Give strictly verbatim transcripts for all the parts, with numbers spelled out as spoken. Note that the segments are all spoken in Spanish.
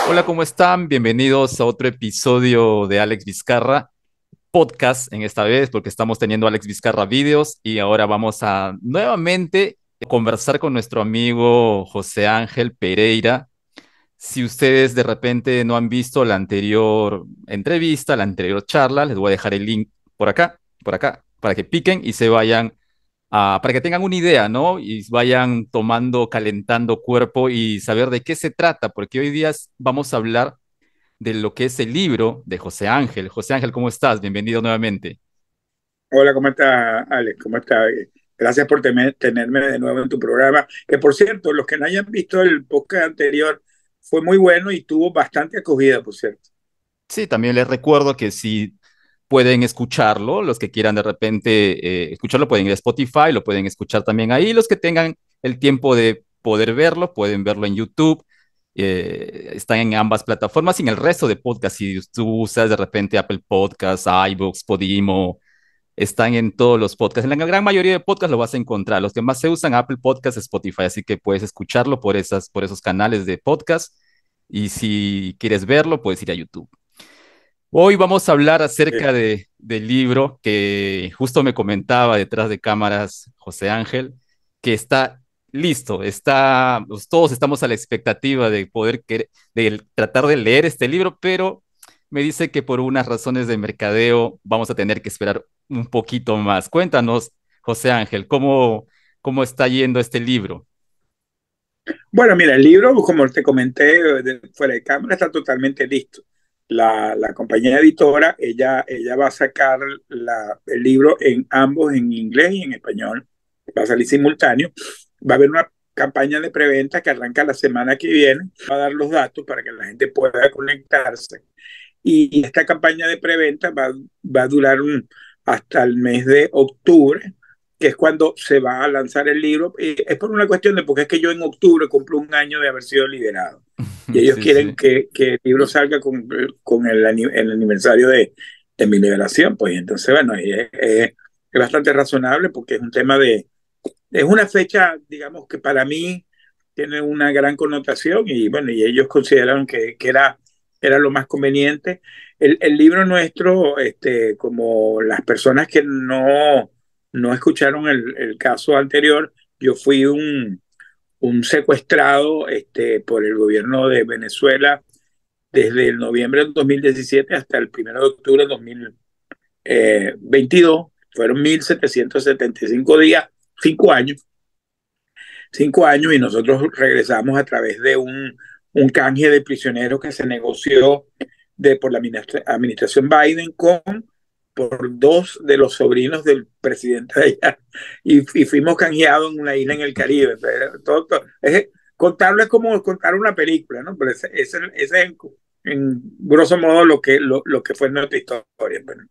Hola, ¿cómo están? Bienvenidos a otro episodio de Alex Vizcarra Podcast en esta vez, porque estamos teniendo Alex Vizcarra Videos y ahora vamos a nuevamente conversar con nuestro amigo José Ángel Pereira. Si ustedes de repente no han visto la anterior entrevista, la anterior charla, les voy a dejar el link por acá, por acá, para que piquen y se vayan ah, para que tengan una idea, ¿no? Y vayan tomando, calentando cuerpo y saber de qué se trata, porque hoy día s- vamos a hablar de lo que es el libro de José Ángel. José Ángel, ¿cómo estás? Bienvenido nuevamente. Hola, ¿cómo está, Alex? ¿Cómo está? Gracias por tener- tenerme de nuevo en tu programa. Que por cierto, los que no hayan visto el podcast anterior, fue muy bueno y tuvo bastante acogida, por cierto. Sí, también les recuerdo que si pueden escucharlo, los que quieran de repente eh, escucharlo pueden ir a Spotify, lo pueden escuchar también ahí. Los que tengan el tiempo de poder verlo, pueden verlo en YouTube. Eh, están en ambas plataformas y en el resto de podcasts. Si tú usas de repente Apple Podcasts, iVoox, Podimo, están en todos los podcasts. En la gran mayoría de podcasts lo vas a encontrar. Los que más se usan, Apple Podcasts, Spotify, así que puedes escucharlo por esas, por esos canales de podcast. Y si quieres verlo, puedes ir a YouTube. Hoy vamos a hablar Eh, acerca de, del libro que justo me comentaba detrás de cámaras José Ángel, que está listo, está, pues, todos estamos a la expectativa de poder querer- de tratar de leer este libro, pero me dice que por unas razones de mercadeo vamos a tener que esperar un poquito más. Cuéntanos, José Ángel, ¿cómo, cómo está yendo este libro? bueno, mira, el libro, como te comenté de- fuera de cámara, está totalmente listo. La, la compañía editora, ella, ella va a sacar la- el libro en ambos, en inglés y en español. Va a salir simultáneo. Va a haber una campaña de preventa que arranca la semana que viene. Va a dar los datos para que la gente pueda conectarse. Y esta campaña de preventa va, va a durar un, hasta el mes de octubre, que es cuando se va a lanzar el libro. Y es por una cuestión de, porque es que yo en octubre cumplo un año de haber sido liberado. Y ellos Sí, quieren sí. que, que el libro salga con, con el, el, aniversario de, de, mi liberación. Pues entonces, bueno, es, es, es bastante razonable porque es un tema de, es una fecha, digamos, que para mí tiene una gran connotación y bueno, y ellos consideraron que, que era, era lo más conveniente. El, el libro nuestro, este, como las personas que no, no escucharon el, el caso anterior, yo fui un, un secuestrado este, por el gobierno de Venezuela desde el noviembre del dos mil diecisiete hasta el primero de octubre del dos mil veintidós. Fueron mil setecientos setenta y cinco días, cinco años cinco años y nosotros regresamos a través de un, un canje de prisioneros que se negoció de, por la administración Biden con por dos de los sobrinos del presidente de allá y, y fuimos canjeados en una isla en el Caribe. Todo, todo, es, contarlo es como contar una película, ¿no? Pero ese, ese, ese es en, en, grosso modo lo que, lo, lo que fue nuestra historia. Bueno.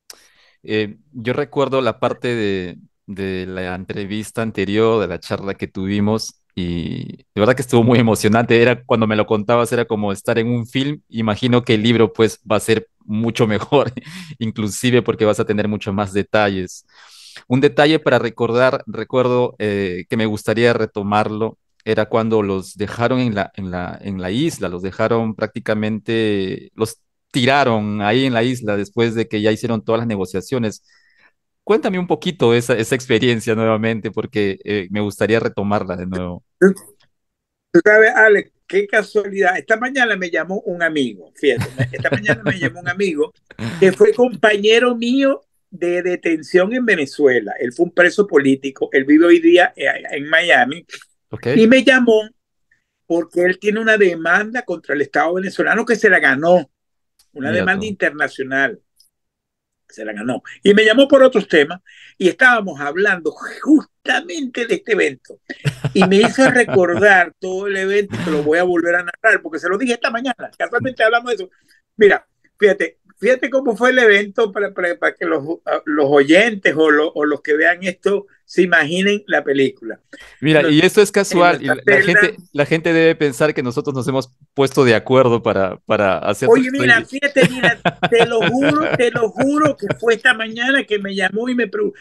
Eh, yo recuerdo la parte de, de la entrevista anterior, de la charla que tuvimos, y de verdad que estuvo muy emocionante. Era cuando me lo contabas, era como estar en un film. Imagino que el libro pues va a ser mucho mejor, inclusive porque vas a tener muchos más detalles. Un detalle para recordar, recuerdo eh, que me gustaría retomarlo, era cuando los dejaron en la, en la, en la isla, los dejaron prácticamente, los tiraron ahí en la isla después de que ya hicieron todas las negociaciones. Cuéntame un poquito esa, esa experiencia nuevamente, porque eh, me gustaría retomarla de nuevo. Tú sabes, Alex, qué casualidad. Esta mañana me llamó un amigo, fíjate, esta mañana me llamó un amigo que fue compañero mío de detención en Venezuela. Él fue un preso político, él vive hoy día en Miami ¿Ok? y me llamó porque él tiene una demanda contra el Estado venezolano que se la ganó, una Mira demanda tú. internacional se la ganó. Y me llamó por otros temas y estábamos hablando justamente de este evento. Y me hizo recordar todo el evento y te lo voy a volver a narrar porque se lo dije esta mañana. Casualmente hablamos de eso. Mira, fíjate, fíjate cómo fue el evento para, para, para que los, los oyentes o, lo, o los que vean esto se imaginen la película. Mira, Nos, y eso es en casual, y nuestra la la celda. gente, la gente debe pensar que nosotros nos hemos puesto de acuerdo para, para hacer todo Oye, esto. mira, Y- fíjate, mira, te lo juro, te lo juro que fue esta mañana que me llamó y me preguntó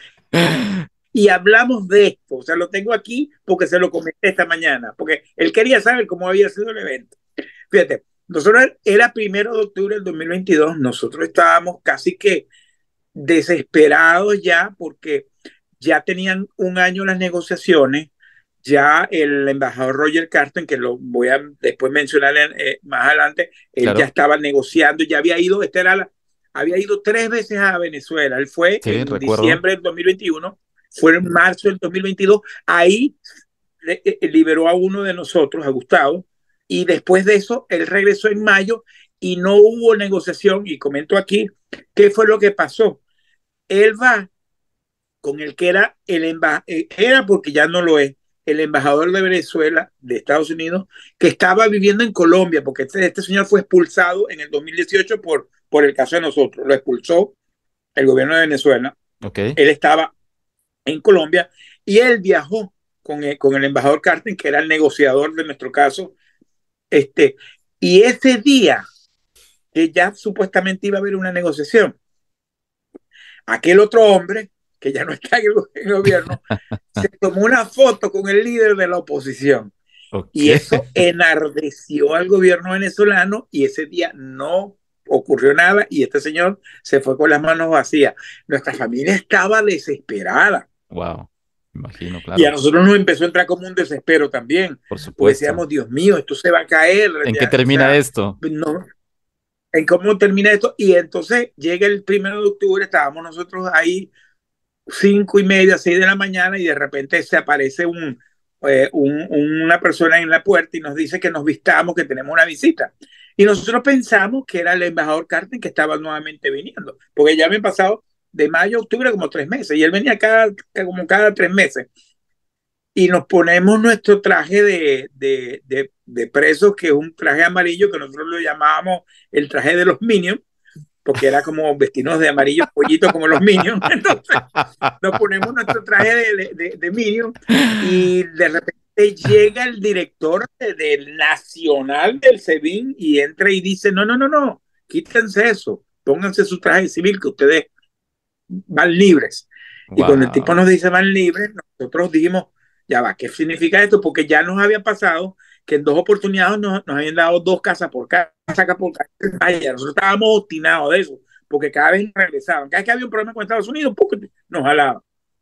y hablamos de esto. O sea, lo tengo aquí porque se lo comenté esta mañana, porque él quería saber cómo había sido el evento. Fíjate, Nosotros era primero de octubre del dos mil veintidós, nosotros estábamos casi que desesperados ya porque ya tenían un año las negociaciones, ya el embajador Roger Carton, que lo voy a después mencionar en, eh, más adelante, él ya Claro, estaba negociando, ya había ido, esta era la, había ido tres veces a Venezuela, él fue sí, en recuerdo. diciembre del dos mil veintiuno, fue en marzo del dos mil veintidós, ahí eh, liberó a uno de nosotros, a Gustavo, y después de eso él regresó en mayo y no hubo negociación, y comento aquí qué fue lo que pasó. Él va con el que era el embajador, era porque ya no lo es, el embajador de Venezuela, de Estados Unidos, que estaba viviendo en Colombia, porque este, este señor fue expulsado en el dos mil dieciocho por, por el caso de nosotros, lo expulsó el gobierno de Venezuela, Ok. él estaba en Colombia y él viajó con el, con el embajador Carten, que era el negociador de nuestro caso, este, y ese día que ya supuestamente iba a haber una negociación, aquel otro hombre, que ya no está en el, en el gobierno, se tomó una foto con el líder de la oposición Ok. y eso enardeció al gobierno venezolano y ese día no ocurrió nada y este señor se fue con las manos vacías. Nuestra familia estaba desesperada Wow. Imagino, y a claro. nosotros nos empezó a entrar como un desespero también, Por porque supuesto. decíamos, Dios mío, esto se va a caer, ¿En qué ya, o termina sea, esto? no, en cómo termina esto. Y entonces llega el primero de octubre, estábamos nosotros ahí cinco y media, seis de la mañana y de repente se aparece un, eh, un, una persona en la puerta y nos dice que nos vistamos, que tenemos una visita. Y nosotros pensamos que era el embajador Carter que estaba nuevamente viniendo, porque ya me han pasado de mayo a octubre como tres meses y él venía cada, como cada tres meses. Y nos ponemos nuestro traje de, de, de, de presos, que es un traje amarillo que nosotros lo llamábamos el traje de los Minions, porque era como vestirnos de amarillo pollito como los Minions. Entonces, nos ponemos nuestro traje de, de, de, de Minion y de repente llega el director de, del Nacional del SEBIN y entra y dice, no, no, no, no, quítense eso, pónganse su traje civil que ustedes van libres. Y cuando el tipo Wow. nos dice van libres, nosotros dijimos, ya va, ¿qué significa esto? Porque ya nos había pasado que en dos oportunidades nos, nos habían dado dos casas por casa, por casa. Vaya, nosotros estábamos obstinados de eso, porque cada vez nos regresaban. Cada vez que había un problema con Estados Unidos, nos jalaban.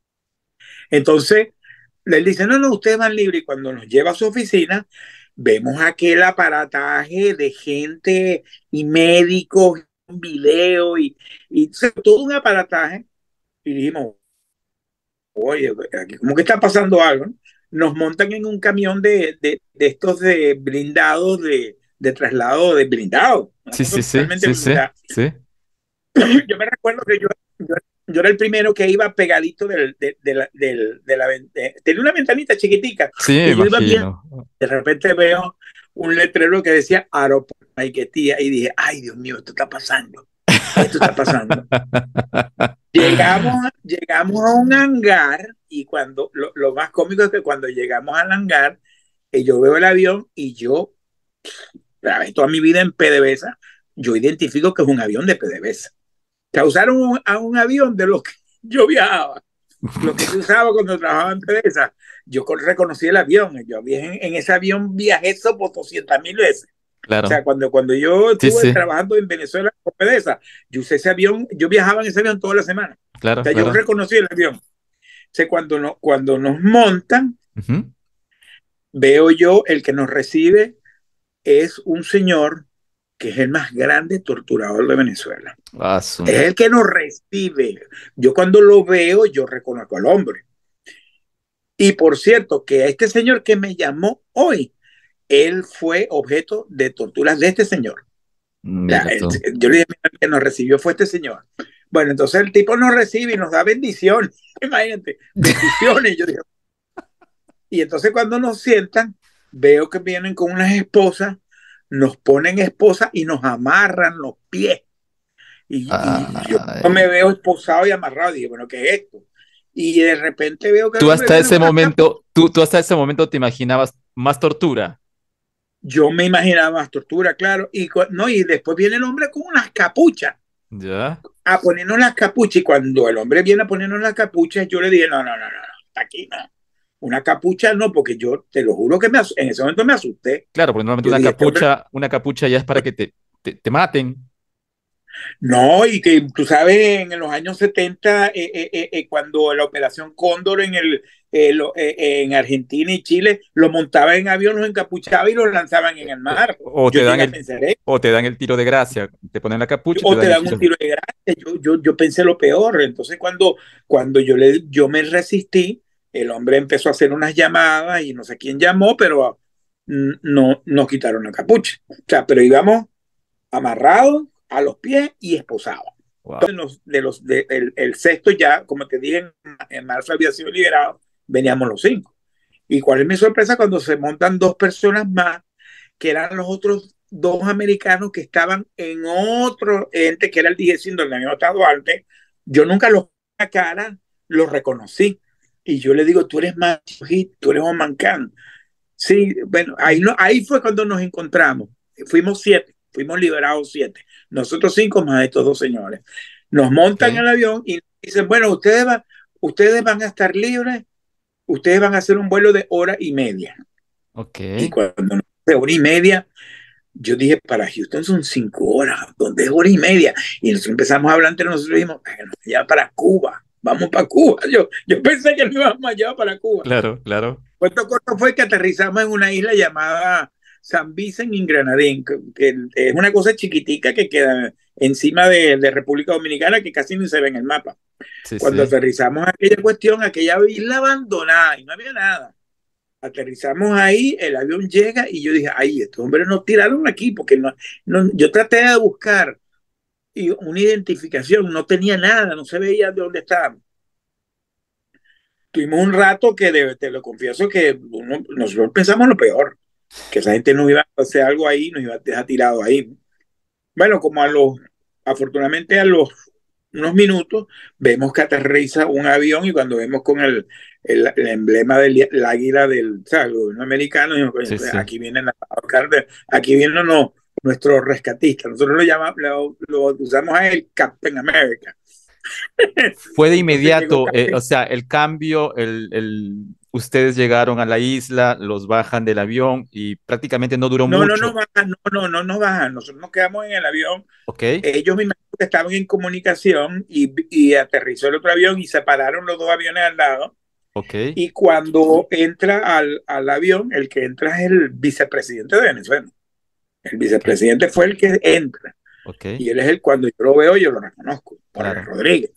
Entonces, él dice, no, no, ustedes van libres. Y cuando nos lleva a su oficina, vemos aquel aparataje de gente y médicos, video y, y todo un aparataje. Y dijimos, oye, aquí como que está pasando algo, ¿no? Nos montan en un camión de, de, de estos de blindados, de, de traslado de blindados, una Sí, cosa sí, sí, totalmente sí, sí, blindada. sí. Yo me recuerdo que yo, yo, yo era el primero que iba pegadito del, de, de la, del, de la de, tenía una ventanita chiquitica Sí, me y yo iba bien. imagino. De repente veo un letrero que decía aeropuerto Maiquetía y dije, ay Dios mío, esto está pasando, esto está pasando. Llegamos, llegamos a un hangar y cuando lo, lo más cómico es que cuando llegamos al hangar, eh, yo veo el avión y yo, toda mi vida en PDVSA, yo identifico que es un avión de PDVSA. Causaron un, a un avión de los que yo viajaba, lo que yo usaba cuando trabajaba en PDVSA. Yo reconocí el avión, yo en, en ese avión viajé eso por doscientas mil veces. O sea, Claro. cuando, cuando yo Sí, estuve sí. trabajando en Venezuela con PDVSA, yo usé ese avión, yo viajaba en ese avión toda la semana. O Claro, sea, yo claro. reconocí el avión. O sea, cuando, no, cuando nos montan, Ujú. veo yo el que nos recibe es un señor que es el más grande torturador de Venezuela. Ah, su Es mecha. el que nos recibe. Yo cuando lo veo, yo reconozco al hombre. Y por cierto, que este señor que me llamó hoy, él fue objeto de torturas de este señor. O sea, Mira el, tú. yo le dije, el que nos recibió fue este señor. Bueno, entonces el tipo nos recibe y nos da bendiciones. Imagínate, bendiciones. Yo digo, y entonces cuando nos sientan, veo que vienen con unas esposas, nos ponen esposas y nos amarran los pies. Y, y yo me Ay. veo esposado y amarrado. Dije, bueno, ¿qué es esto? Y de repente veo que el Tú hombre hasta viene ese con unas capas. momento, tú, tú hasta ese momento te imaginabas más tortura. Yo me imaginaba más tortura, claro. Y, no, y después viene el hombre con unas capuchas ¿Ya? a ponernos las capuchas. Y cuando el hombre viene a ponernos las capuchas, yo le dije, no, no, no, no, no, aquí no. Una capucha no, porque yo te lo juro que me en ese momento me asusté. Claro, porque normalmente Yo una dije, este hombre, capucha, una capucha ya es para que te, te, te maten. no, y que tú sabes, en los años setenta, eh, eh, eh, eh, cuando la Operación Cóndor en, el, eh, lo, eh, eh, en Argentina y Chile, lo montaban en avión, los encapuchaba y los lanzaban en el Eh, mar. o Yo te dan llegué a el, pensar eso. o te dan el tiro de gracia. Te ponen la capucha y te O te dan el dan un tiro. tiro de gracia. Yo, yo, yo pensé lo peor. Entonces, cuando, cuando yo, le, yo me resistí, el hombre empezó a hacer unas llamadas y no sé quién llamó, pero mm, no nos quitaron la capucha. O sea, pero íbamos amarrados a los pies y esposados. Wow. Entonces, los, de los, de, el, el sexto ya, como te dije, en, en marzo había sido liberado, veníamos los cinco. ¿Y cuál es mi sorpresa? Cuando se montan dos personas más, que eran los otros dos americanos que estaban en otro ente, que era el D G C, donde habíamos estado antes. Yo nunca los vi a la cara, los reconocí. Y yo le digo, tú eres Macho Hit, tú eres Oman Khan. Sí, bueno, ahí, no, ahí fue cuando nos encontramos. Fuimos siete, fuimos liberados siete. Nosotros cinco más estos dos señores. Nos montan en Ok, el avión y dicen, bueno, ustedes, va, ustedes van a estar libres, ustedes van a hacer un vuelo de hora y media. ok. Y cuando nos de hora y media, yo dije, para Houston son cinco horas, ¿dónde es hora y media? Y nosotros empezamos a hablar entre nosotros y dijimos, bueno, ya para Cuba, vamos para Cuba. Yo, yo pensé que nos íbamos allá para Cuba. Claro, claro. Cuento corto fue que aterrizamos en una isla llamada San Vicente y Grenadín, que, que, es una cosa chiquitica que queda encima de, de, República Dominicana, que casi ni se ve en el mapa. Sí, Cuando sí. aterrizamos aquella cuestión, aquella isla abandonada y no había nada. Aterrizamos ahí, el avión llega y yo dije, ay, estos hombres nos tiraron aquí, porque no, no, yo traté de buscar y una identificación, no tenía nada, no se veía de dónde estábamos. Tuvimos un rato que, de, te lo confieso, que uno, nosotros pensamos lo peor, que esa gente nos iba a hacer algo ahí, nos iba a dejar tirado ahí. Bueno, como a los, afortunadamente a los unos minutos, vemos que aterriza un avión y cuando vemos con el, el, el emblema del el águila del, o sea, el gobierno americano, dijimos, Sí, pues, sí. aquí vienen la, aquí vienen no, nuestros rescatistas. Nosotros lo llamamos, lo, lo usamos a el Captain America. Fue de Entonces llegó inmediato, eh, Captain. o sea, el cambio, el, el- ustedes llegaron a la isla, los bajan del avión y prácticamente no duró No, no, no mucho. bajan, no, no, no, no bajan. Nosotros nos quedamos en el avión. Ok, Ellos me imagino que estaban en comunicación y, y aterrizó el otro avión y se pararon los dos aviones al lado. ok, Y cuando entra al, al avión, el que entra es el vicepresidente de Venezuela. El ok, vicepresidente fue el que entra. ok, Y él es el, cuando yo lo veo, yo lo reconozco, Jorge claro. Rodríguez.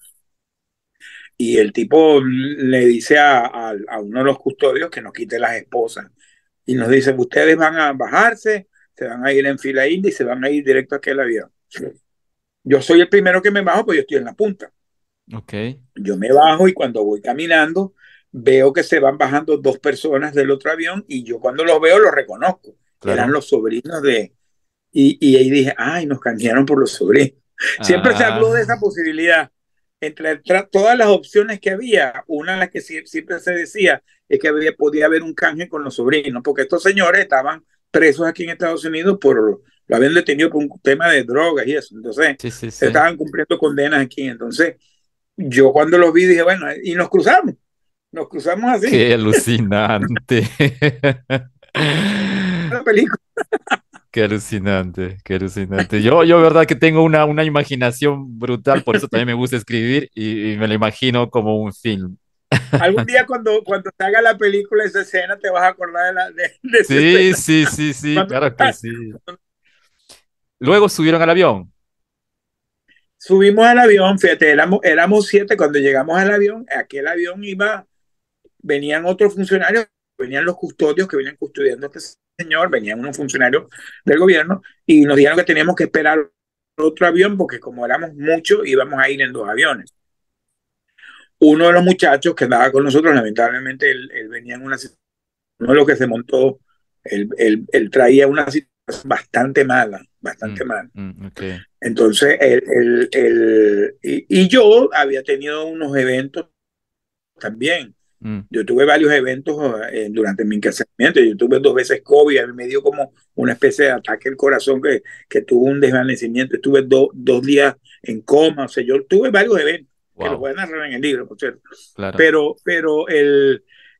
Y el tipo le dice a, a, a uno de los custodios que nos quite las esposas. Y nos dice, ustedes van a bajarse, se van a ir en fila india y se van a ir directo a aquel avión. Yo soy el primero que me bajo, pues yo estoy en la punta. Ok, Yo me bajo y cuando voy caminando, veo que se van bajando dos personas del otro avión y yo cuando los veo los reconozco. Eran claro. los sobrinos de... Y, y ahí dije, ay, nos canjearon por los sobrinos. Siempre se habló de Ah, esa posibilidad. Entre todas las opciones que había, una de las que siempre se decía es que había, podía haber un canje con los sobrinos, porque estos señores estaban presos aquí en Estados Unidos por lo habían detenido por un tema de drogas y eso. Entonces, sí, sí, sí. estaban cumpliendo condenas aquí. Entonces, yo cuando los vi dije, bueno, y nos cruzamos, nos cruzamos así, Qué alucinante. la película. Qué alucinante, qué alucinante. Yo, yo, verdad que tengo una, una imaginación brutal, por eso también me gusta escribir y, y me lo imagino como un film. Algún día cuando, cuando te haga la película, esa escena, te vas a acordar de, la, de, de esa Sí, escena. sí, sí, sí, Cuando, claro que sí. Luego subieron al avión. subimos al avión, fíjate, éramos, éramos siete, cuando llegamos al avión, aquel avión iba, venían otros funcionarios, venían los custodios que venían custodiando a este señor, venían unos funcionarios del gobierno y nos dijeron que teníamos que esperar otro avión porque como éramos muchos íbamos a ir en dos aviones. Uno de los muchachos que andaba con nosotros, lamentablemente, él, él venía en una situación, uno de los que se montó, él, él, él traía una situación bastante mala, bastante Mm, mala. mm, ok. Entonces, él, él, él y, y yo había tenido unos eventos también. Mm, Yo tuve varios eventos eh, durante mi encarcelamiento. Yo tuve dos veces COVID, a mí me dio como una especie de ataque al corazón que, que tuvo un desvanecimiento. Estuve do, dos días en coma. O sea, yo tuve varios eventos que los wow, voy a narrar en el libro, por cierto. claro. Pero, pero el,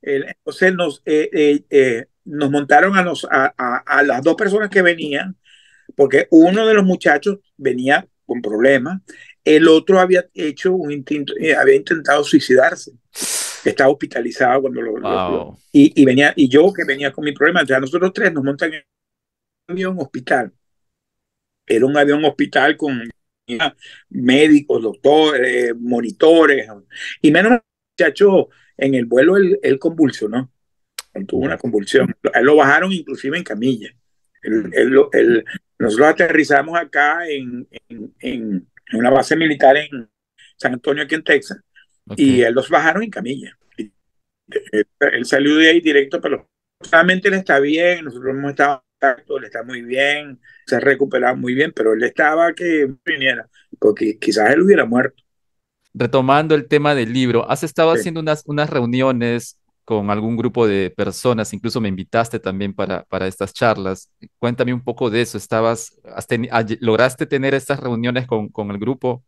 El, entonces nos, eh, eh, eh, nos montaron a, nos, a, a, a las dos personas que venían, porque uno de los muchachos venía con problemas, el otro había hecho un intento, eh, había intentado suicidarse, estaba hospitalizado cuando lo, lo, lo Wow. y, y, venía, y yo que venía con mi problema, entonces a nosotros tres nos montan en un avión hospital, era un avión hospital con médicos, doctores, monitores, y menos muchacho en el vuelo él, él convulsionó, él tuvo una Uf. convulsión, él lo bajaron inclusive en camilla. Él, Mm. él, él, nosotros aterrizamos acá en, en, en, una base militar en San Antonio, aquí en Texas, y Ok. él los bajaron en camilla. Y él, él salió de ahí directo, pero solamente él está bien, nosotros hemos estado en contacto, él está muy bien, se ha recuperado muy bien, pero él estaba que viniera, porque quizás él hubiera muerto. Retomando el tema del libro, ¿has estado Sí. haciendo unas, unas reuniones con algún grupo de personas? Incluso me invitaste también para, para estas charlas. Cuéntame un poco de eso. ¿Estabas, has teni- ah, ¿lograste tener estas reuniones con, con el grupo?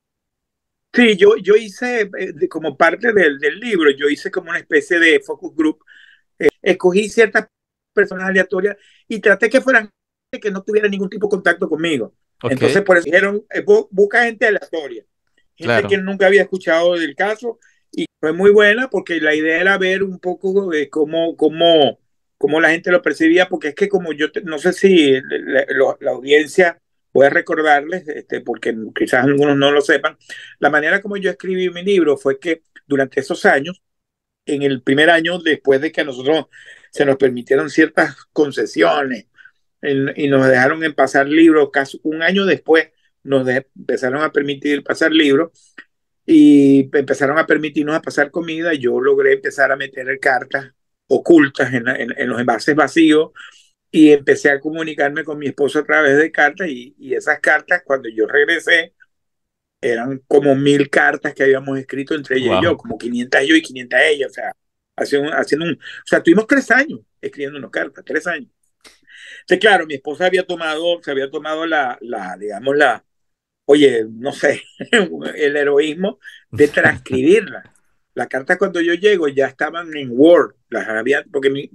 Sí, yo, yo hice, eh, de, como parte del, del libro, yo hice como una especie de focus group. Escogí ciertas personas aleatorias y traté que fueran que no tuvieran ningún tipo de contacto conmigo. Entonces, Ok, por eso dijeron, eh, busca gente aleatoria, gente que claro. nunca había escuchado del caso, y fue muy buena porque la idea era ver un poco de cómo, cómo, cómo la gente lo percibía, porque es que como yo, te, no sé si la, la, la audiencia puede recordarles, este, porque quizás algunos no lo sepan, la manera como yo escribí mi libro fue que durante esos años, en el primer año, después de que a nosotros se nos permitieron ciertas concesiones en, y nos dejaron en pasar libros, casi un año después nos de, empezaron a permitir pasar libros y empezaron a permitirnos a pasar comida. Y yo logré empezar a meter cartas ocultas en, en, en los envases vacíos y empecé a comunicarme con mi esposo a través de cartas y, y esas cartas cuando yo regresé eran como mil cartas que habíamos escrito entre ella y yo, Wow. como quinientas yo y quinientas ella, o sea, haciendo, haciendo un, o sea, tuvimos tres años escribiendo una carta, tres años. Entonces, claro, mi esposa había tomado, se había tomado la, la digamos, la, oye, no sé, el heroísmo de transcribirla. Las cartas cuando yo llego ya estaban en Word, las había, porque mi,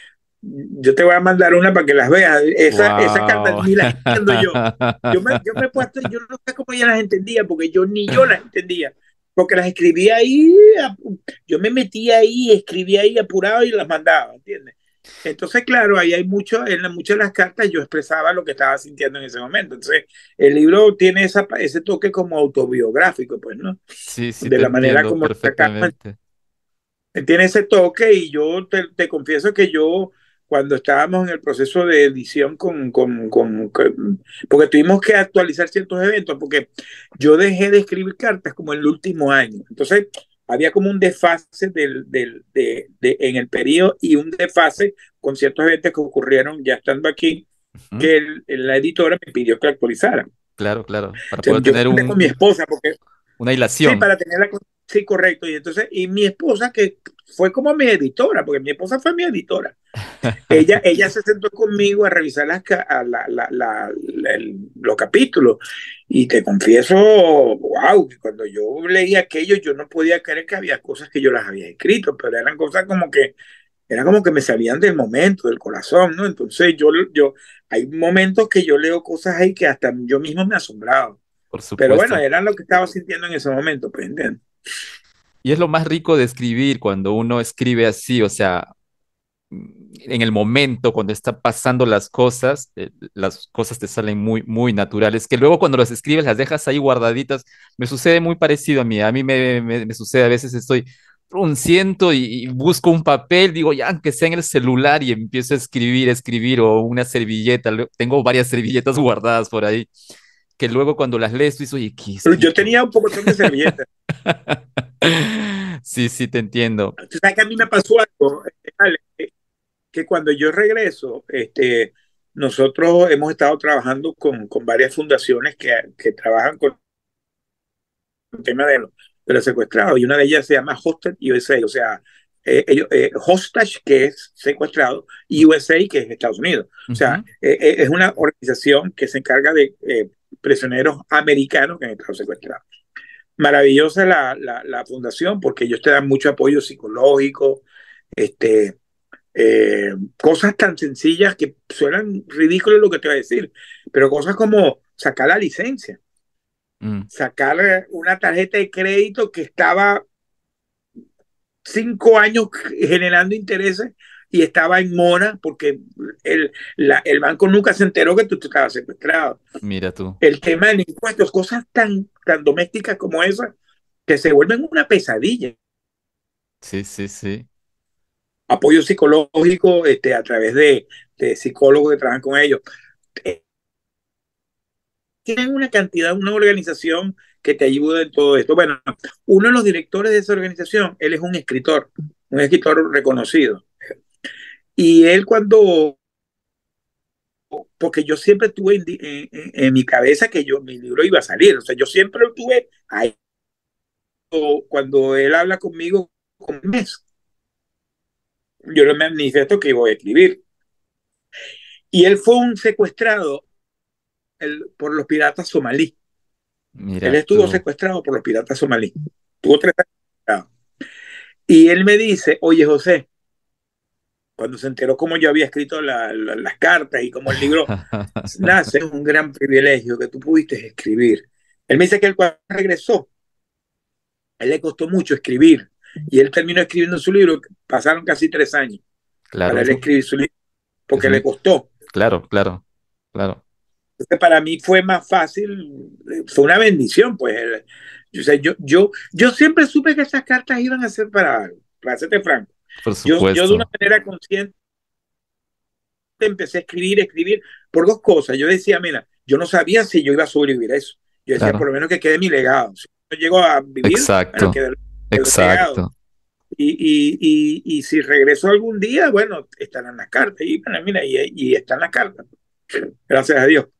yo te voy a mandar una para que las veas. Esa, esa carta Wow. ni las entiendo yo. Yo me, yo me he puesto, yo no sé cómo ella las entendía, porque yo ni yo las entendía, porque las escribía ahí, yo me metía ahí, escribía ahí apurado y las mandaba, ¿entiendes? Entonces, claro, ahí hay mucho, en muchas de las cartas yo expresaba lo que estaba sintiendo en ese momento. Entonces, el libro tiene esa, ese toque como autobiográfico, pues, ¿no? Sí, sí, De te la manera entiendo como sacamos perfectamente. tiene ese toque y yo te, te, confieso que yo cuando estábamos en el proceso de edición con, con, con, con, porque tuvimos que actualizar ciertos eventos, porque yo dejé de escribir cartas como en el último año, entonces había como un desfase del, del, de, de, en el periodo y un desfase con ciertos eventos que ocurrieron ya estando aquí, Ujú. que el, la editora me pidió que actualizara. Claro, claro. Para O sea, poder yo tener conté un, con mi un- esposa, porque una sí, hilación. para tenerla. Sí, correcto. Y entonces, y mi esposa, que fue como mi editora, porque mi esposa fue mi editora. Ella, ella se sentó conmigo a revisar las, a la, la, la, el, los capítulos. Y te confieso, wow, que cuando yo leía aquello, yo no podía creer que había cosas que yo las había escrito, pero eran cosas como que, era como que me salían del momento, del corazón, ¿no? Entonces, yo, yo, hay momentos que yo leo cosas ahí que hasta yo mismo me asombraba. Por Pero bueno, supuesto. eran lo que estaba sintiendo en ese momento, pues, ¿entiendes? Y es lo más rico de escribir cuando uno escribe así, o sea, en el momento, cuando está pasando las cosas, eh, las cosas te salen muy, muy naturales, que luego cuando las escribes las dejas ahí guardaditas. Me sucede muy parecido a mí. A mí me, me, me sucede, a veces estoy un siento y, y busco un papel, digo, ya, aunque sea en el celular y empiezo a escribir, escribir, o una servilleta. Luego- Tengo varias servilletas guardadas por ahí, que luego cuando las lees, tú dices, oye, ¿qué he Pero yo escrito? tenía un poco de servilletas. Sí, sí, te entiendo. Tú sabes que a mí me pasó algo, Ale, que cuando yo regreso, este, nosotros hemos estado trabajando con, con varias fundaciones que, que trabajan con el tema de los, de los secuestrados, y una de ellas se llama Hostage U S A, o sea, eh, ellos, eh, Hostage, que es secuestrado, y U S A, que es Estados Unidos. O sea, Ujú. eh, eh, es una organización que se encarga de eh, prisioneros americanos que han estado secuestrados. Maravillosa la, la, la fundación porque ellos te dan mucho apoyo psicológico, este, eh, cosas tan sencillas que suenan ridículas lo que te voy a decir, pero cosas como sacar la licencia, Mm, sacar una tarjeta de crédito que estaba cinco años generando intereses y estaba en mora porque el, la, el banco nunca se enteró que tú, tú estabas secuestrado. mira tú. El tema de impuestos, cosas tan, tan domésticas como esas, que se vuelven una pesadilla. Sí, sí, sí. Apoyo psicológico este, a través de, de psicólogos que trabajan con ellos. Eh, Tienen una cantidad, una organización que te ayuda en todo esto. Bueno, uno de los directores de esa organización, él es un escritor, un escritor reconocido. Y él cuando, porque yo siempre tuve en, en, en, mi cabeza que yo, mi libro iba a salir, o sea, yo siempre lo tuve ahí. Cuando él habla conmigo, con un mes, yo le manifiesto que voy a escribir. Y él fue un secuestrado el, por los piratas somalíes. Él Mira estuvo tú. secuestrado por los piratas somalíes. Tuvo tres años. Y él me dice, oye José, cuando se enteró cómo yo había escrito la, la, las cartas y cómo el libro nace, es un gran privilegio que tú pudiste escribir. Él me dice que él cuando regresó, a él le costó mucho escribir. Y él terminó escribiendo su libro, pasaron casi tres años Claro, para él es, escribir su libro, es porque le muy costó. claro, claro, claro. Entonces, para mí fue más fácil, fue una bendición, pues. O sea, yo, yo, yo siempre supe que esas cartas iban a ser para algo, para serte franco. Por Yo, yo de una supuesto. manera consciente empecé a escribir, escribir por dos cosas. Yo decía, mira, yo no sabía si yo iba a sobrevivir a eso. Yo decía, por Claro. lo menos que quede mi legado. Si no llego a vivir, bueno, Exacto. quede el legado. Exacto. Y, y, y, y, si regreso algún día, bueno, están en las cartas. Y bueno, mira, y, y están las cartas. Gracias a Dios.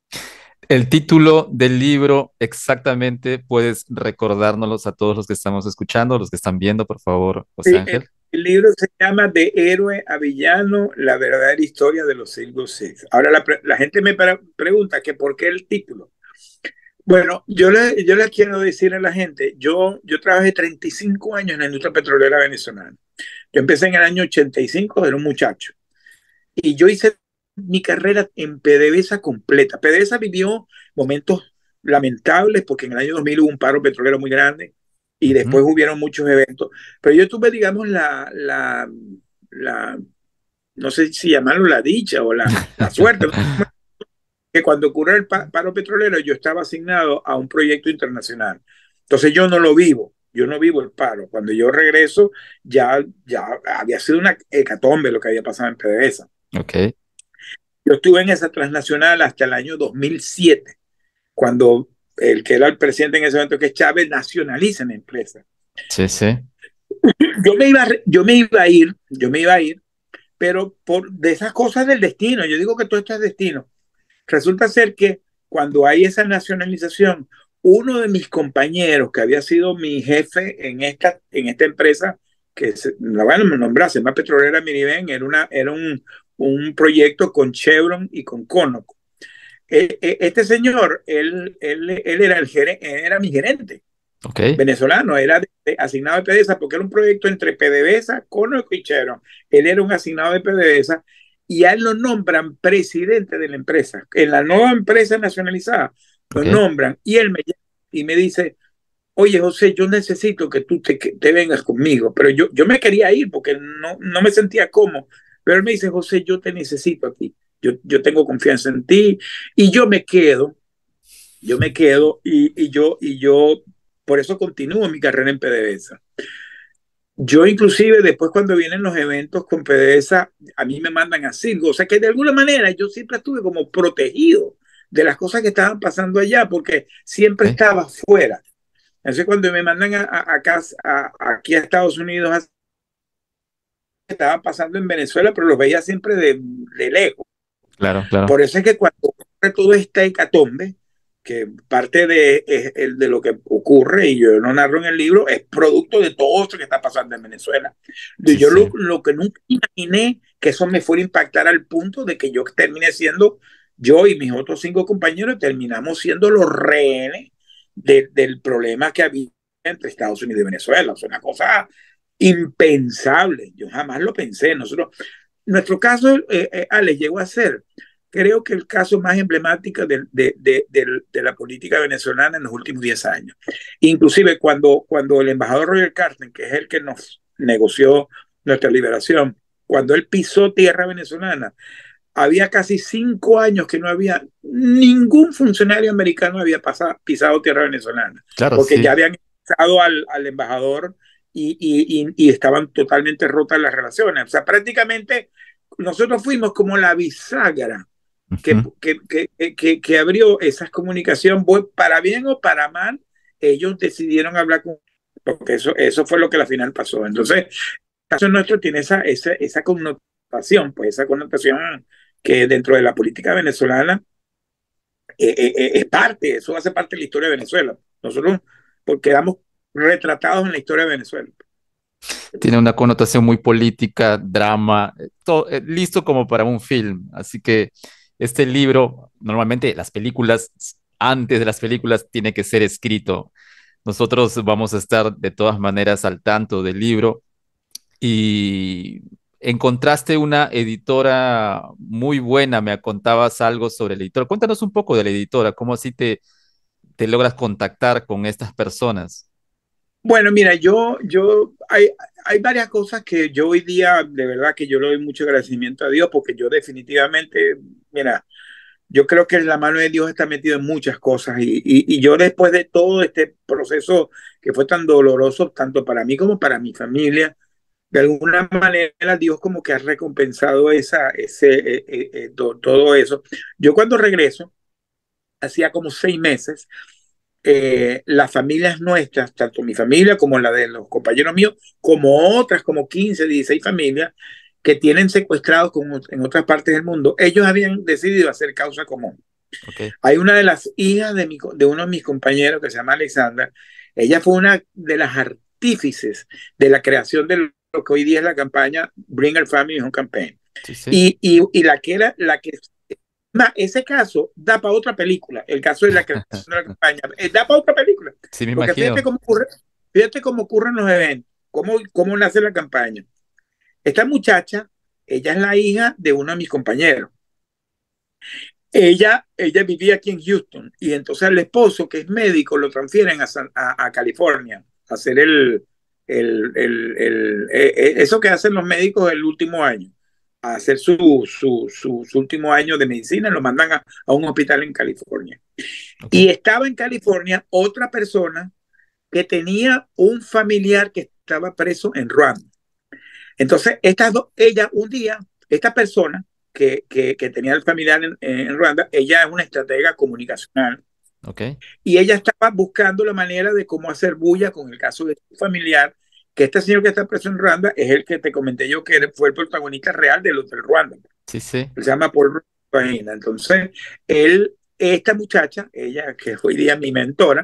El título del libro exactamente, ¿puedes recordárnoslos a todos los que estamos escuchando, los que están viendo, por favor, José Sí, el, Ángel? el libro se llama De héroe a villano, la verdadera historia de los Single Six. Ahora la, la gente me pre pregunta que por qué el título. Bueno, yo le, yo le quiero decir a la gente, yo, yo trabajé treinta y cinco años en la industria petrolera venezolana. Yo empecé en el año ochenta y cinco, era un muchacho. Y yo hice mi carrera en PDVSA completa. PDVSA vivió momentos lamentables porque en el año dos mil hubo un paro petrolero muy grande y Ujú. después hubieron muchos eventos. Pero yo tuve, digamos, la, la, la no sé si llamarlo la dicha o la, la suerte, ¿no? Que cuando ocurrió el paro petrolero yo estaba asignado a un proyecto internacional. Entonces yo no lo vivo, yo no vivo el paro. Cuando yo regreso ya, ya había sido una hecatombe lo que había pasado en PDVSA. Ok. Yo estuve en esa transnacional hasta el año dos mil siete, cuando el que era el presidente en ese momento, que es Chávez, nacionaliza la empresa. Sí, sí. Yo me iba, yo me iba a ir, yo me iba a ir, pero por de esas cosas del destino, yo digo que todo esto es destino. Resulta ser que cuando hay esa nacionalización, uno de mis compañeros que había sido mi jefe en esta, en esta empresa, que se, la van a nombrar, se llama Petrolera Miniven, era, una, era un, un proyecto con Chevron y con Conoco. Este señor, él, él, él era, el gerente, era mi gerente Ok. venezolano, era de, de, asignado de PDVSA, porque era un proyecto entre PDVSA, Conoco y Chevron. Él era un asignado de PDVSA y a él lo nombran presidente de la empresa. En la nueva empresa nacionalizada lo Ok. nombran y él me llama y me dice, oye José, yo necesito que tú te, que te vengas conmigo, pero yo, yo me quería ir porque no, no me sentía cómodo, pero él me dice, José, yo te necesito aquí, yo, yo tengo confianza en ti y yo me quedo, yo me quedo y, y yo, y yo por eso continúo mi carrera en PDVSA. Yo inclusive después cuando vienen los eventos con PDVSA, a mí me mandan a Cirgo, o sea que de alguna manera yo siempre estuve como protegido de las cosas que estaban pasando allá porque siempre Ok. estaba fuera. Entonces cuando me mandan a, a, acá, a, aquí a Estados Unidos, estaba pasando en Venezuela, pero los veía siempre de, de lejos. Claro, claro. Por eso es que cuando ocurre todo este hecatombe, que parte de, es, el, de lo que ocurre, y yo lo narro en el libro, es producto de todo esto que está pasando en Venezuela. Sí, Yo lo, sí. lo que nunca imaginé que eso me fuera a impactar al punto de que yo termine siendo, yo y mis otros cinco compañeros terminamos siendo los rehenes de, del problema que había entre Estados Unidos y Venezuela. O sea, una cosa impensable. Yo jamás lo pensé. Nosotros, nuestro caso, eh, eh, Alex, llegó a ser, creo que el caso más emblemático de, de, de, de, de la política venezolana en los últimos diez años. Inclusive cuando, cuando el embajador Roger Carsten, que es el que nos negoció nuestra liberación, cuando él pisó tierra venezolana, había casi cinco años que no había ningún funcionario americano había pasado, pisado tierra venezolana, Claro, porque ya sí. habían pasado al, al embajador y, y, y, y, estaban totalmente rotas las relaciones. O sea, prácticamente nosotros fuimos como la bisagra que, Ujú. que, que, que, que abrió esas comunicaciones, para bien o para mal, ellos decidieron hablar con, porque eso, eso fue lo que al final pasó. Entonces, el caso nuestro tiene esa, esa, esa connotación, pues esa connotación que dentro de la política venezolana eh, eh, es parte, eso hace parte de la historia de Venezuela. Nosotros porque quedamos retratados en la historia de Venezuela. Tiene una connotación muy política, drama, eh, todo, eh, listo como para un film. Así que este libro, normalmente las películas, antes de las películas, tiene que ser escrito. Nosotros vamos a estar de todas maneras al tanto del libro y encontraste una editora muy buena, me contabas algo sobre la editora. Cuéntanos un poco de la editora, cómo así te, te logras contactar con estas personas. Bueno, mira, yo, yo, hay, hay varias cosas que yo hoy día, de verdad que yo le doy mucho agradecimiento a Dios, porque yo definitivamente, mira, yo creo que la mano de Dios está metida en muchas cosas y, y, y yo después de todo este proceso que fue tan doloroso, tanto para mí como para mi familia, de alguna manera Dios como que ha recompensado esa, ese, eh, eh, eh, to- todo eso. Yo cuando regreso, hacía como seis meses, eh, las familias nuestras, tanto mi familia como la de los compañeros míos, como otras como quince, dieciséis familias que tienen secuestrados como en otras partes del mundo, ellos habían decidido hacer causa común. Ok, Hay una de las hijas de, mi, de uno de mis compañeros que se llama Alexandra, ella fue una de las artífices de la creación de lo que hoy día es la campaña Bring Our Family Home Campaign. sí, sí. Y, y, y la que era la que Ma, ese caso da para otra película, el caso de la creación de la campaña, eh, da para otra película, Sí, me porque fíjate imagino. cómo ocurre, fíjate cómo ocurren los eventos, cómo, cómo nace la campaña. Esta muchacha, ella es la hija de uno de mis compañeros. Ella, ella vivía aquí en Houston y entonces el esposo, que es médico, lo transfieren a, San, a, a California a hacer el, el, el, el eh, eso que hacen los médicos el último año, a hacer su, su, su, su último año de medicina, lo mandan a, a un hospital en California. Ok. Y estaba en California otra persona que tenía un familiar que estaba preso en Ruanda. Entonces, estas dos, ella un día, esta persona que, que, que tenía el familiar en, en, Ruanda, ella es una estratega comunicacional Ok. y ella estaba buscando la manera de cómo hacer bulla con el caso de su familiar, que este señor que está preso en Ruanda es el que te comenté yo que fue el protagonista real del Hotel Ruanda. Sí, sí. Él se llama Paul Vagina. Entonces, él, esta muchacha, ella que hoy día es mi mentora,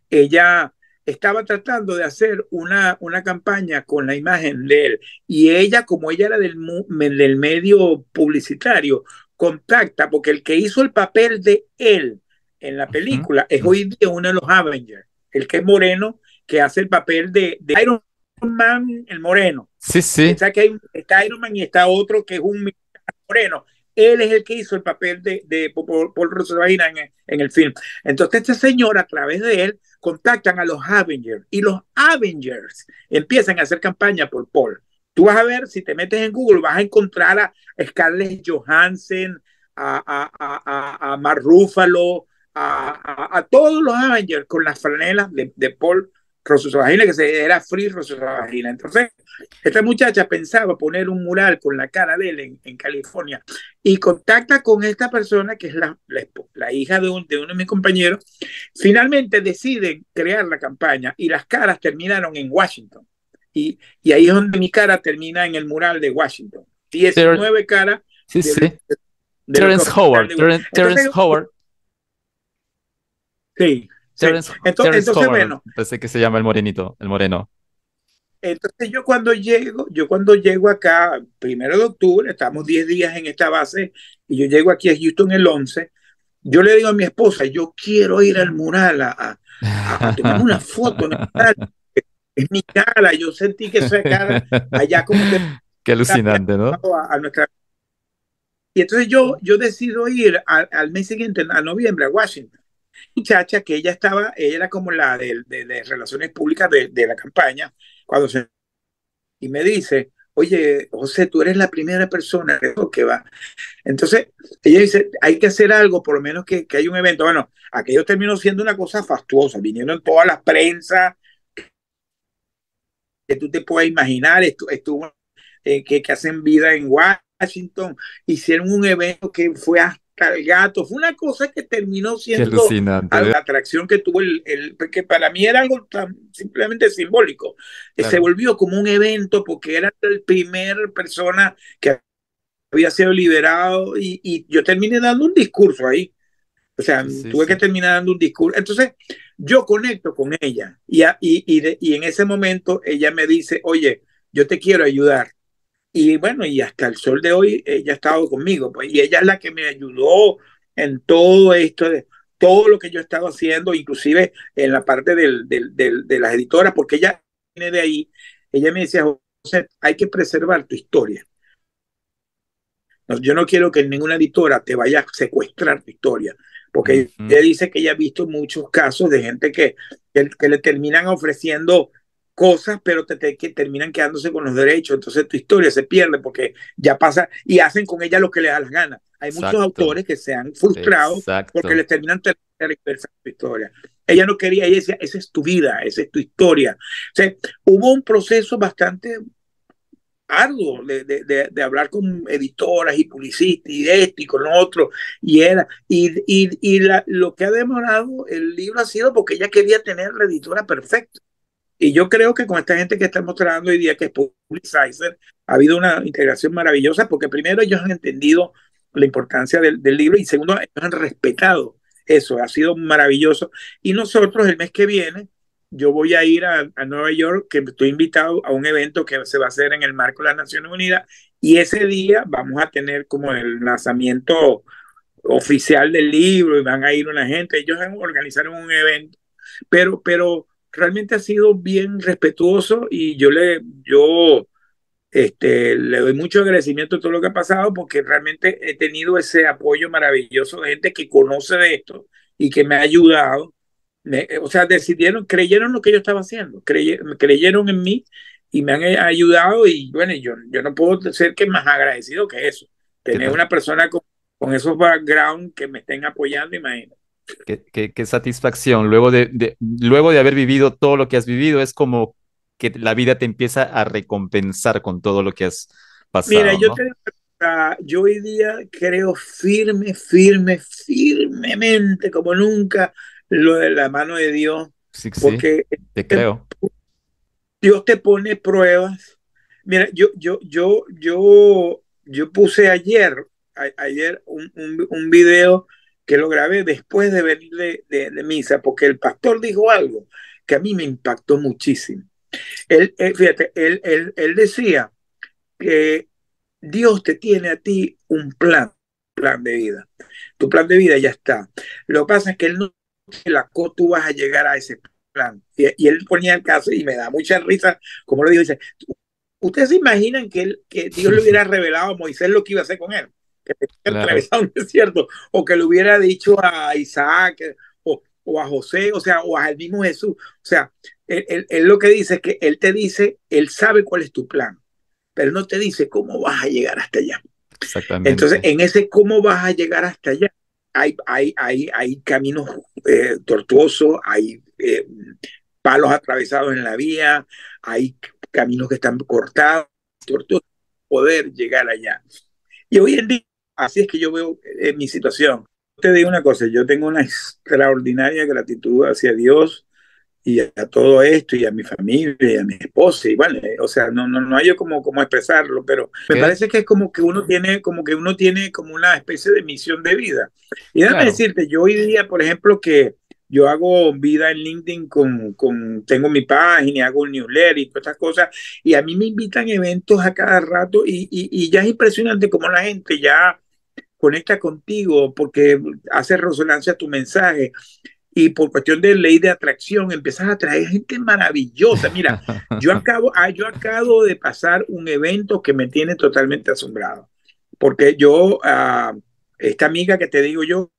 ella estaba tratando de hacer una, una campaña con la imagen de él y ella, como ella era del, del medio publicitario, contacta, porque el que hizo el papel de él en la Ujú, película es ujú. hoy día uno de los Avengers, el que es moreno, que hace el papel de, de Iron Man, el moreno. Sí, sí. Está, que hay, está Iron Man y está otro que es un moreno. Él es el que hizo el papel de, de Paul, Paul Rosavagina en, en el film. Entonces, este señor, a través de él, contactan a los Avengers y los Avengers empiezan a hacer campaña por Paul. Tú vas a ver, si te metes en Google, vas a encontrar a Scarlett Johansson, a, a, a, a Mark Ruffalo, a, a, a, todos los Avengers con las franelas de, de Paul Rosavagina, que se, era Free Rosavagina. Entonces, esta muchacha pensaba poner un mural con la cara de él en, en California y contacta con esta persona que es la, la, la hija de, un, de uno de mis compañeros. Finalmente deciden crear la campaña y las caras terminaron en Washington. Y, y ahí es donde mi cara termina en el mural de Washington. Ter- diecinueve caras sí, de, sí. de lo que Terrence Howard. de Terren- Terrence entonces, Howard. sí, sí. Terrence, Entonces, Terrence entonces, Howard. bueno, Pensé que se llama el morenito, el moreno. entonces yo cuando llego, yo cuando llego acá, primero de octubre, estamos diez días en esta base y yo llego aquí a Houston el once, yo le digo a mi esposa, yo quiero ir al mural a, a, a tomarme una foto en el mural. es mi cara, yo sentí que esa cara allá como que Qué había alucinante, ¿no? a, a nuestra... Y entonces yo, yo decido ir a, al mes siguiente, a noviembre, a Washington. Muchacha que ella estaba, ella era como la de, de, de relaciones públicas de, de, la campaña, cuando se, y me dice, oye, José, tú eres la primera persona que va. Entonces, ella dice, hay que hacer algo, por lo menos que, que hay un evento. Bueno, aquello terminó siendo una cosa fastuosa, vinieron todas las prensa que tú te puedas imaginar, estuvo, estuvo eh, que, que hacen vida en Washington, hicieron un evento que fue hasta el gato, fue una cosa que terminó Qué siendo alucinante, la atracción que tuvo el, el, que para mí era algo tan simplemente simbólico, se claro. volvió como un evento porque era el primer persona que había sido liberado y, y yo terminé dando un discurso ahí, o sea, Sí, sí, tuve que sí. terminar dando un discurso. Entonces, yo conecto con ella y, y, y, de, y en ese momento ella me dice, oye, yo te quiero ayudar. Y bueno, y hasta el sol de hoy ella ha estado conmigo, pues, y ella es la que me ayudó en todo esto, de, todo lo que yo he estado haciendo, inclusive en la parte del, del, del, de las editoras, porque ella viene de ahí. Ella me decía, José, hay que preservar tu historia. No, yo no quiero que ninguna editora te vaya a secuestrar tu historia, porque Ujú. ella dice que ella ha visto muchos casos de gente que, que, que le terminan ofreciendo cosas, pero te, te, que terminan quedándose con los derechos. Entonces tu historia se pierde porque ya pasa y hacen con ella lo que les da las ganas. Hay muchos Exacto, autores que se han frustrado porque les exacto. terminan tergiversando su historia. Ella no quería, ella decía, esa es tu vida, esa es tu historia. O sea, hubo un proceso bastante arduo de, de, de, de, hablar con editoras y publicistas y de esto y con otro y era y, y, y la, lo que ha demorado el libro ha sido porque ella quería tener la editora perfecta y yo creo que con esta gente que estamos trabajando hoy día que es Publicizer ha habido una integración maravillosa porque primero ellos han entendido la importancia del, del libro y segundo ellos han respetado eso, ha sido maravilloso y nosotros el mes que viene yo voy a ir a, a, Nueva York, que estoy invitado a un evento que se va a hacer en el marco de las Naciones Unidas, y ese día vamos a tener como el lanzamiento oficial del libro, y van a ir una gente, ellos organizaron un evento, pero, pero realmente ha sido bien respetuoso, y yo le, yo, este, le doy mucho agradecimiento a todo lo que ha pasado, porque realmente he tenido ese apoyo maravilloso de gente que conoce de esto, y que me ha ayudado, me, o sea, decidieron, creyeron lo que yo estaba haciendo, crey, creyeron en mí y me han ayudado y bueno, yo, yo no puedo ser que más agradecido que eso, ¿Qué tener tal? una persona con, con esos background que me estén apoyando, imagínate. Qué, qué- qué satisfacción. Luego de, de- luego de haber vivido todo lo que has vivido, es como que la vida te empieza a recompensar con todo lo que has Mira, pasado, yo, ¿no? te, yo hoy día creo firme, firme, firmemente, como nunca, lo de la mano de Dios, Sí, sí, porque te creo. Dios te pone pruebas. Mira, yo, yo, yo, yo, yo puse ayer, a, ayer un, un, un, video que lo grabé después de venir de, de, de, misa, porque el pastor dijo algo que a mí me impactó muchísimo. Él, él fíjate, él, él, él decía que Dios te tiene a ti un plan, plan de vida. Tu plan de vida ya está. Lo que pasa es que él no la cómo tú vas a llegar a ese plan. Y, y él ponía el caso y me da mucha risa, como lo dijo, dice, ¿ustedes se imaginan que, él, que Dios le hubiera revelado a Moisés lo que iba a hacer con él? Que tenía que Claro, atravesar un desierto, o que le hubiera dicho a Isaac, o, o a José, o sea, o al mismo Jesús. O sea, él, él, él lo que dice es que él te dice, él sabe cuál es tu plan, pero no te dice cómo vas a llegar hasta allá. Entonces, exactamente. en ese cómo vas a llegar hasta allá, hay, hay, hay, hay caminos eh, tortuosos, hay eh, palos atravesados en la vía, hay caminos que están cortados, tortuosos, poder llegar allá. Y hoy en día, así es que yo veo eh, mi situación. Te digo una cosa, yo tengo una extraordinaria gratitud hacia Dios y a, a todo esto y a mi familia y a mi esposa y bueno, eh, o sea, no, no, no hay yo como, como expresarlo, pero me ¿Qué? parece que es como que uno tiene, como que uno tiene como una especie de misión de vida. Y déjame Claro, decirte, yo hoy día, por ejemplo, que yo hago vida en LinkedIn con, con tengo mi página, hago un newsletter y todas estas cosas, y a mí me invitan eventos a cada rato y, y, y ya es impresionante como la gente ya conecta contigo porque hace resonancia a tu mensaje y por cuestión de ley de atracción empiezas a atraer gente maravillosa. Mira, yo acabo, ah, yo acabo de pasar un evento que me tiene totalmente asombrado, porque yo, uh, esta amiga que te digo yo,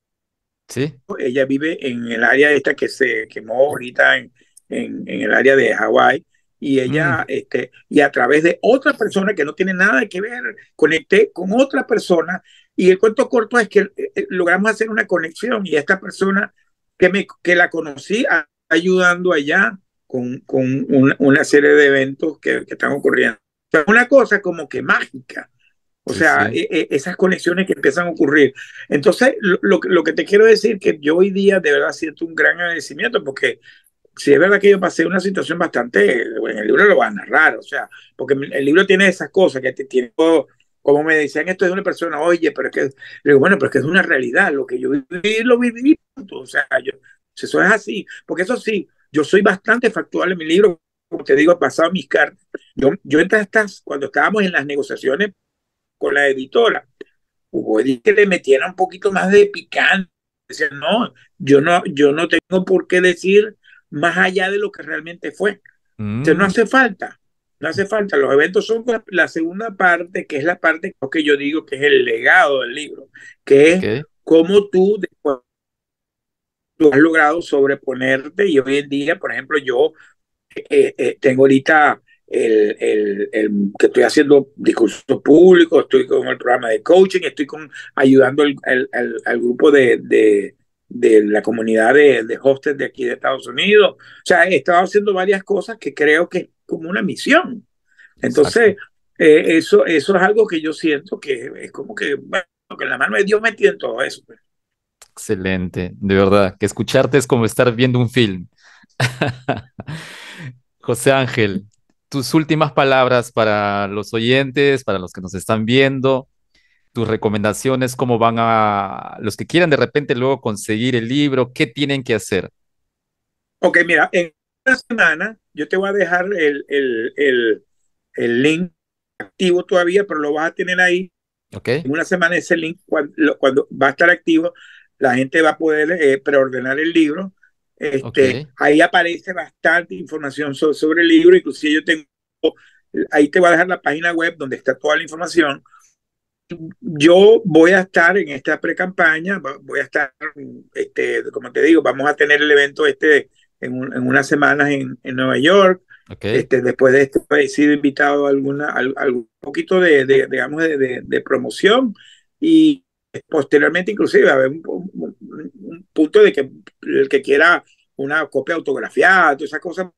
¿Sí? ella vive en el área esta que se quemó ahorita en, en, en el área de Hawái, y ella, Mm, este, y a través de otra persona que no tiene nada que ver, conecté con otra persona, y el cuento corto es que eh, logramos hacer una conexión, y esta persona que, me, que la conocí a, ayudando allá con, con una, una, serie de eventos que, que están ocurriendo. O sea, una cosa como que mágica. O sí, sea, sí. e, e, esas conexiones que empiezan a ocurrir. Entonces, lo, lo, lo que te quiero decir es que yo hoy día de verdad siento un gran agradecimiento, porque si es verdad que yo pasé una situación bastante, bueno, en el libro lo va a narrar, o sea, porque el libro tiene esas cosas que te tiene todo, como me decían esto de una persona, oye, pero es que, digo, bueno, pero es que es una realidad, lo que yo viví, lo viví, punto. O sea, yo, eso es así, porque eso sí, yo soy bastante factual en mi libro, como te digo, he pasado mis cartas. Yo, yo entre estas, cuando estábamos en las negociaciones con la editora, hubo que le metiera un poquito más de picante. Decía, no, yo no, yo no tengo por qué decir más allá de lo que realmente fue. Entonces, no Mm, hace falta, no hace falta. Los eventos son la segunda parte, que es la parte que yo digo que es el legado del libro, que es ok, cómo tú después tú has logrado sobreponerte, y hoy en día, por ejemplo, yo eh, eh, tengo ahorita el, el, el, que estoy haciendo discursos públicos, estoy con el programa de coaching, estoy con, ayudando al, al, al, al grupo de, de, de, la comunidad de, de hostels de aquí de Estados Unidos. O sea, he estado haciendo varias cosas que creo que es como una misión. Entonces, exacto. eh, eso, eso es algo que yo siento que es como que, bueno, que la mano de Dios metida en todo eso. Pues. Excelente, de verdad, que escucharte es como estar viendo un film. José Ángel, tus últimas palabras para los oyentes, para los que nos están viendo, tus recomendaciones, cómo van a, los que quieran de repente luego conseguir el libro, qué tienen que hacer. Ok, mira, en una semana yo te voy a dejar el, el, el, el link activo todavía, pero lo vas a tener ahí. ¿Ok? En una semana ese link, cuando, cuando va a estar activo, la gente va a poder eh, preordenar el libro. Este, Ok. ahí aparece bastante información sobre, sobre el libro, inclusive yo tengo, ahí te voy a dejar la página web donde está toda la información. Yo voy a estar en esta pre-campaña, voy a estar, este, como te digo, vamos a tener el evento este en, un, en unas semanas en, en Nueva York. Ok. Este, después de esto he sido invitado a alguna, a, a un poquito de, de digamos, de, de, de, promoción, y posteriormente inclusive a ver un, un, un, punto de que el que quiera una copia autografiada, todas esas cosas,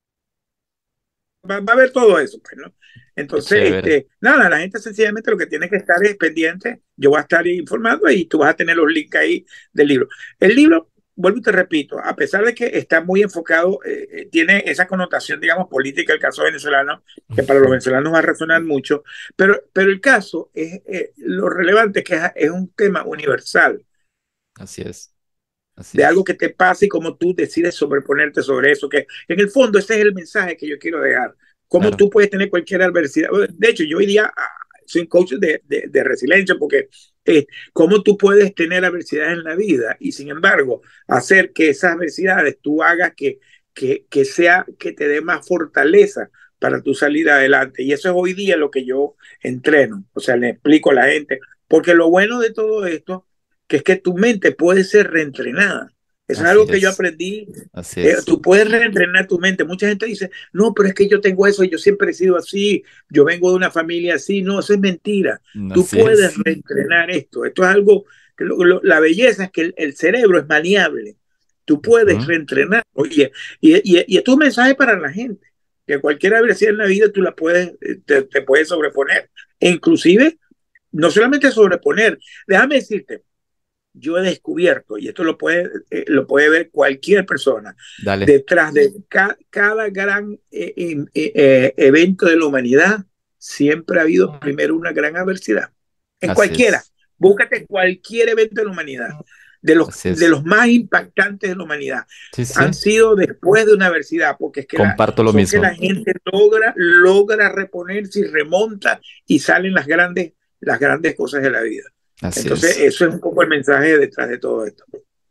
va, va a haber todo eso, pues, ¿no? Qué Entonces, chévere. este, nada, la gente sencillamente lo que tiene que estar es pendiente. Yo voy a estar informando y tú vas a tener los links ahí del libro. El libro, vuelvo y te repito, a pesar de que está muy enfocado, eh, tiene esa connotación, digamos, política, el caso venezolano, que para los venezolanos va a resonar mucho, pero, pero el caso es, eh, lo relevante es que es, es un tema universal, Así es, así de algo es. que te pasa y cómo tú decides sobreponerte sobre eso, que en el fondo ese es el mensaje que yo quiero dejar, cómo Claro. tú puedes tener cualquier adversidad. De hecho, yo hoy día ah, soy un coach de, de, de resiliencia, porque eh, cómo tú puedes tener adversidades en la vida y sin embargo hacer que esas adversidades tú hagas que, que, que sea, que te dé más fortaleza para tu salir adelante. Y eso es hoy día lo que yo entreno, o sea, le explico a la gente, porque lo bueno de todo esto que es que tu mente puede ser reentrenada. Eso es Así algo que yo es, aprendí. así Eh, es, tú puedes reentrenar tu mente. Mucha gente dice, no, pero es que yo tengo eso y yo siempre he sido así, yo vengo de una familia así. No, eso es mentira. Tú así puedes es. reentrenar esto. Esto es algo, que lo, lo, la belleza es que el, el, cerebro es maleable. Tú puedes Ujú. reentrenar. Oye, y, y, y esto es un mensaje para la gente, que cualquier adversidad en la vida tú la puedes, te, te puedes sobreponer. E inclusive, no solamente sobreponer, déjame decirte, yo he descubierto, y esto lo puede, eh, lo puede ver cualquier persona, Dale. detrás de ca cada gran eh, eh, eh, evento de la humanidad, siempre ha habido primero una gran adversidad. En Así cualquiera, es, búscate cualquier evento de la humanidad, de los, así de es. los más impactantes de la humanidad, Sí, han sí, sido después de una adversidad, porque es que la, comparto lo son que mismo. la gente logra, logra reponerse y remonta y salen las grandes, las grandes cosas de la vida. Así Entonces, es. eso es un poco el mensaje detrás de todo esto.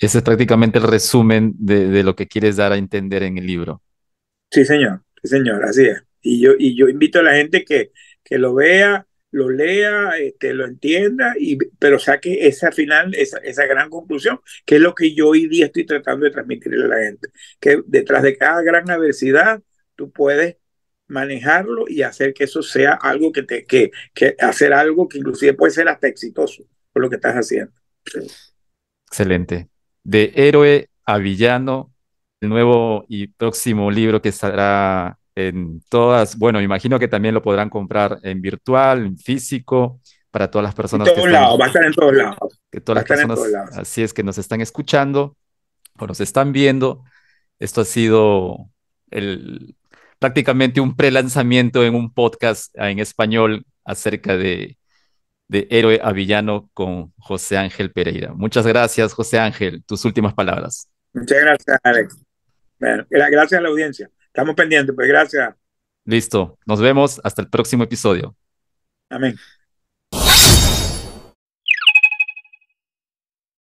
Ese es prácticamente el resumen de, de lo que quieres dar a entender en el libro. Sí, señor, sí, señor, así es. Y yo, y yo invito a la gente que, que lo vea, lo lea, este, lo entienda, y, pero saque esa final, esa, esa gran conclusión, que es lo que yo hoy día estoy tratando de transmitirle a la gente, que detrás de cada gran adversidad tú puedes manejarlo y hacer que eso sea algo que te, que, que hacer algo que inclusive puede ser hasta exitoso por lo que estás haciendo. Excelente. De héroe a villano, el nuevo y próximo libro que estará en todas, bueno, me imagino que también lo podrán comprar en virtual, en físico, para todas las En personas que todos están, lados, va a estar en todos lados, que todas va a las estar en todos personas, lados. así es que nos están escuchando o nos están viendo. Esto ha sido el, prácticamente un pre-lanzamiento en un podcast en español acerca de, de héroe a villano con José Ángel Pereira. Muchas gracias, José Ángel. Tus últimas palabras. Muchas gracias, Alex. Bueno, gracias a la audiencia. Estamos pendientes, pues gracias. Listo. Nos vemos hasta el próximo episodio. Amén.